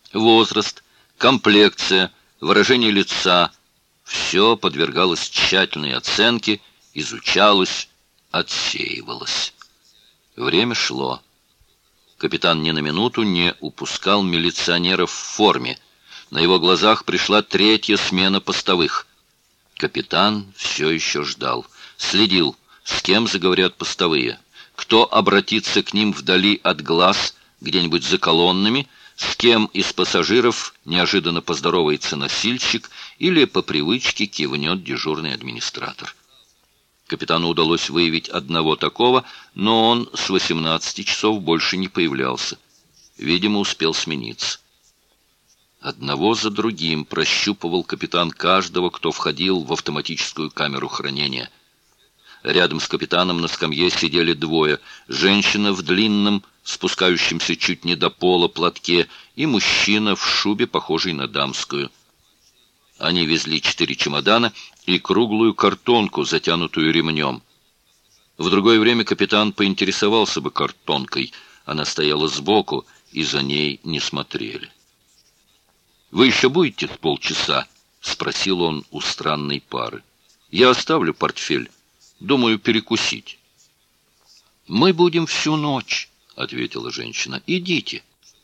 Возраст, комплекция, выражение лица — все подвергалось тщательной оценке, изучалось, отсеивалось. Время шло. Капитан ни на минуту не упускал милиционеров в форме. На его глазах пришла третья смена постовых. Капитан все еще ждал, следил, с кем заговорят постовые, кто обратится к ним вдали от глаз, где-нибудь за колоннами, с кем из пассажиров неожиданно поздоровается носильщик или по привычке кивнет дежурный администратор. Капитану удалось выявить одного такого, но он с 18 часов больше не появлялся. Видимо, успел смениться. Одного за другим прощупывал капитан каждого, кто входил в автоматическую камеру хранения. Рядом с капитаном на скамье сидели двое: женщина в длинном, спускающемся чуть не до пола платке, и мужчина в шубе, похожей на дамскую. Они везли 4 чемодана и круглую картонку, затянутую ремнем. В другое время капитан поинтересовался бы картонкой. Она стояла сбоку, и за ней не смотрели. «Вы еще будете с полчаса?» — спросил он у странной пары. «Я оставлю портфель. Думаю, перекусить». «Мы будем всю ночь», — ответила женщина. «Идите».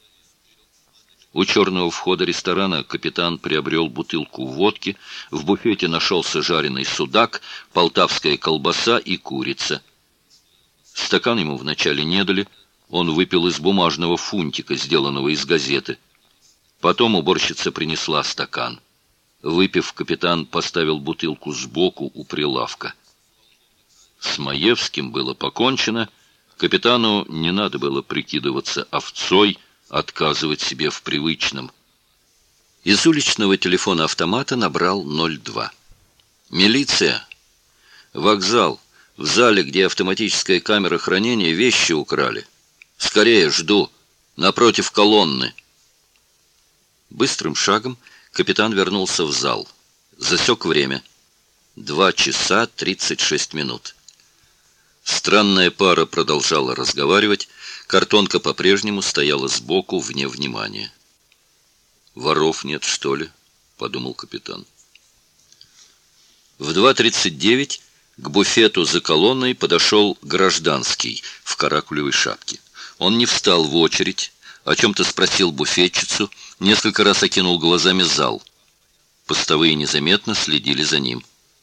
У черного входа ресторана капитан приобрел бутылку водки, в буфете нашелся жареный судак, полтавская колбаса и курица. Стакан ему вначале не дали, он выпил из бумажного фунтика, сделанного из газеты. Потом уборщица принесла стакан. Выпив, капитан поставил бутылку сбоку у прилавка. С Маевским было покончено, капитану не надо было прикидываться овцой, отказывать себе в привычном. Из уличного телефона-автомата набрал 02. «Милиция! Вокзал! В зале, где автоматическая камера хранения, вещи украли. Скорее, жду! Напротив колонны!» Быстрым шагом капитан вернулся в зал. Засек время. 2 часа 36 минут. Странная пара продолжала разговаривать. Картонка по-прежнему стояла сбоку, вне внимания. «Воров нет, что ли?» — подумал капитан. В 2:39 к буфету за колонной подошел гражданский в каракулевой шапке. Он не встал в очередь, о чем-то спросил буфетчицу, несколько раз окинул глазами зал. Постовые незаметно следили за ним.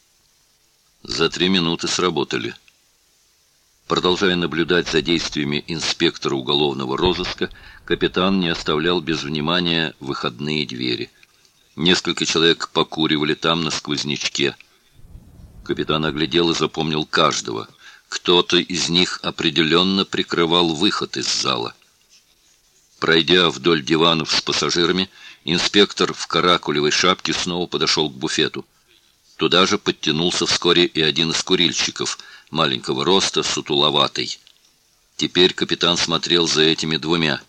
За 3 минуты сработали. Продолжая наблюдать за действиями инспектора уголовного розыска, капитан не оставлял без внимания выходные двери. Несколько человек покуривали там на сквознячке. Капитан оглядел и запомнил каждого. Кто-то из них определенно прикрывал выход из зала. Пройдя вдоль диванов с пассажирами, инспектор в каракулевой шапке снова подошел к буфету. Туда же подтянулся вскоре и один из курильщиков, маленького роста, сутуловатый. Теперь капитан смотрел за этими двумя.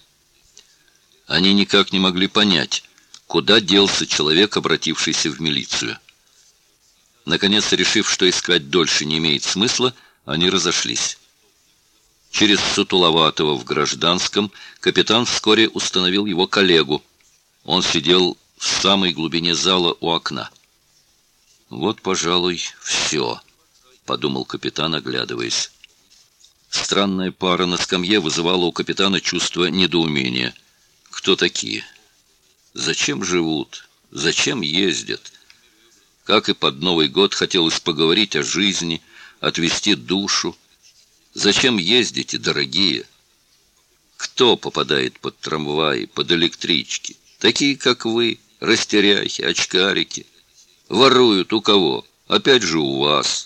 Они никак не могли понять, куда делся человек, обратившийся в милицию. Наконец, решив, что искать дольше не имеет смысла, они разошлись. Через сутуловатого в гражданском капитан вскоре установил его коллегу. Он сидел в самой глубине зала у окна. «Вот, пожалуй, все», — подумал капитан, оглядываясь. Странная пара на скамье вызывала у капитана чувство недоумения. Кто такие? Зачем живут? Зачем ездят? Как и под Новый год хотелось поговорить о жизни, отвести душу. Зачем ездите, дорогие? Кто попадает под трамваи, под электрички? Такие, как вы, растеряхи, очкарики. Воруют у кого? Опять же у вас.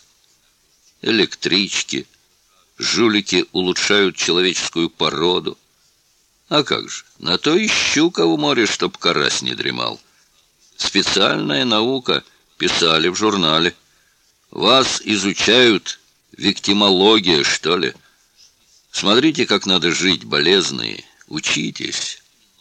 Электрички. Жулики улучшают человеческую породу. А как же? На то ищу кого море, чтоб карась не дремал. Специальная наука, писали в журнале. Вас изучают виктимология, что ли? Смотрите, как надо жить, болезные. Учитесь.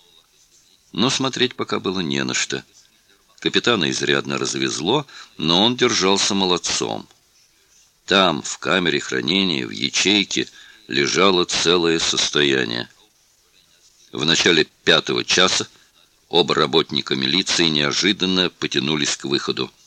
Но смотреть пока было не на что. Капитана изрядно развезло, но он держался молодцом. Там, в камере хранения, в ячейке, лежало целое состояние. В начале 5-го часа Оба работника милиции неожиданно потянулись к выходу.